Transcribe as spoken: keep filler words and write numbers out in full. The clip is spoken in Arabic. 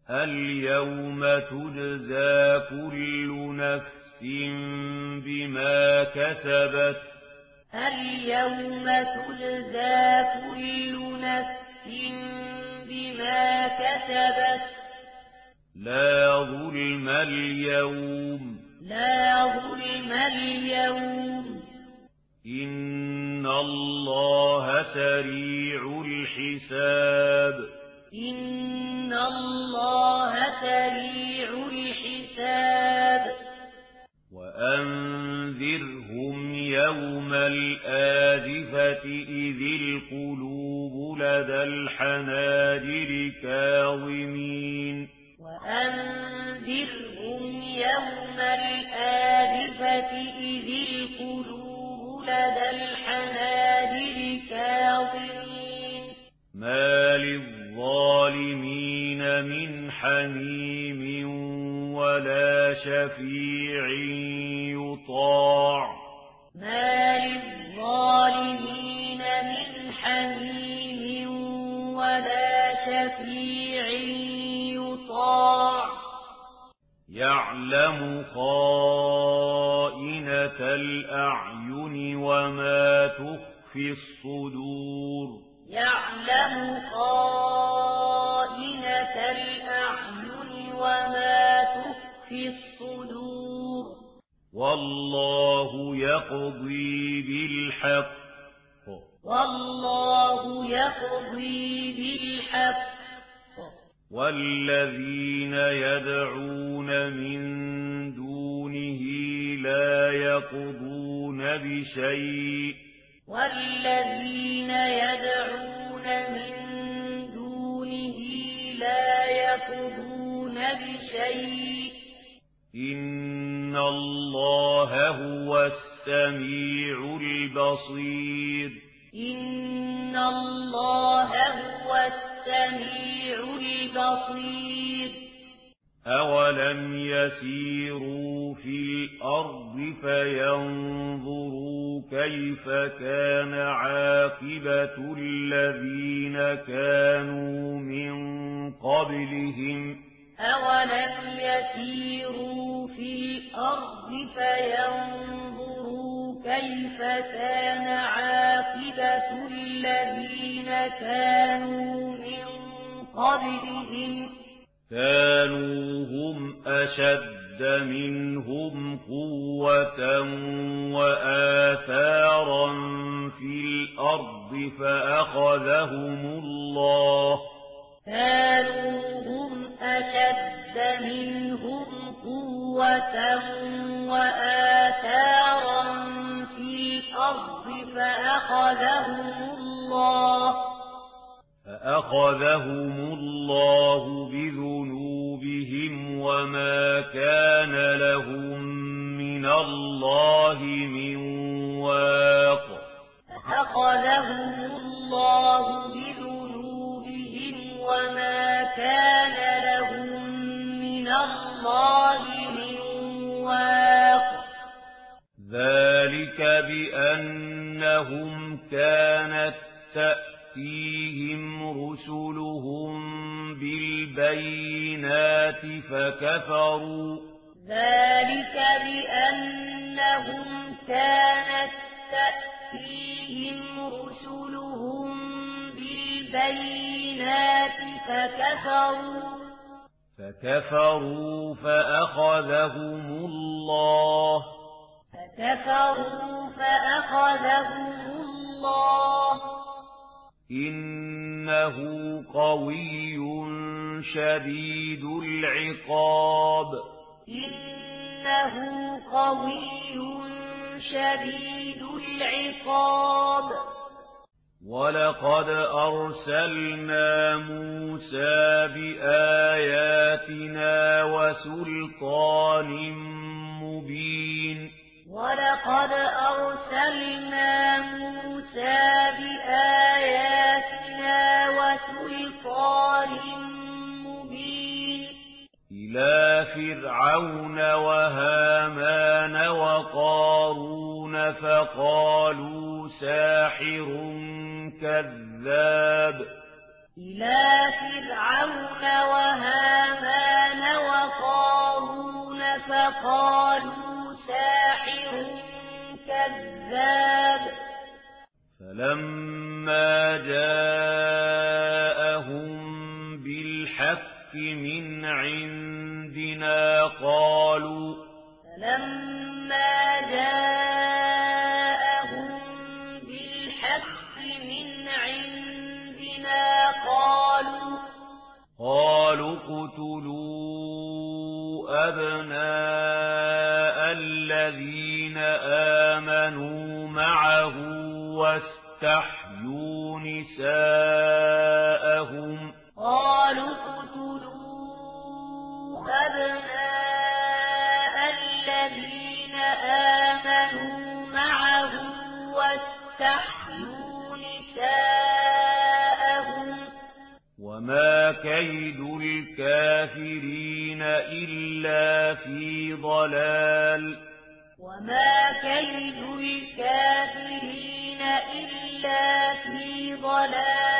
اليوم تجزى كل نفس بما كسبت اليوم تجزى كل نفس بما كسبت لا ظلم اليوم لا ظلم اليوم إن الله سريع الحساب إن الله سريع الحساب وأنذرهم يوم الآزفة إذ القلوب لدى الحناجر كاظمين وأنذرهم يوم الآزفة إذ القلوب لدى الحناجر كاظمين ما للظالمين من حميم ولا شفيع يطاع ما للظالمين من حميم ولا شفيع يطاع يعلم خائنة الأعين وما تخفي الصدور يعلم خائنة الأعين وما تخفي الصدور والله يقضي بالحق والله يقضي بالحق والذين يدعون من دونه لا يقضون بشيء والذين يدعون من دونه لا يقضون بشيء إن الله هو السميع البصير إن الله هو السميع البصير أولم يسيروا في الأرض فينظروا كيف كان عاقبة الذين كانوا من قبلهم أولم يسيروا في الأرض فينظروا كيف كان عاقبة الذين كانوا من قبلهم كانوا هم أشد منهم قوة وآثارا في الأرض فأخذهم الله كانوا هم أشد منهم قوة وآثارا في الأرض فأخذهم الله فأخذهم الله بذنوبهم وما كان لهم من الله من واق فأخذهم الله بذنوبهم وما كان لهم من الله من واق ذلك بأنهم كانت تأتيهم رسلهم بالبينات فكفروا ذلك بأنهم كانت تأتيهم رسلهم بالبينات فكفروا فكفروا فأخذهم الله فكفروا فأخذهم الله إنه قوي شديد العقاب إنه قوي شديد العقاب ولقد أرسلنا موسى بآياتنا وسلطان مبين ولقد أرسلنا موسى بآياتنا وسلطان مبين إلى فرعون وهامان وقارون فقالوا ساحر كذاب إلى فرعون وهامان فقالوا ساحر كذاب فلما جاءهم بالحق من عندنا قالوا فلما جاءهم بالحق من عندنا قالوا قالوا اقتلوا أبناء الذين آمنوا معه واستحيوا نساءهم قالوا اقتلوا أبناء الذين آمنوا معه واستحيوا نساءهم وما كيد الكافرين إلا في ضلال وما كيد الكافرين إلا في ضلال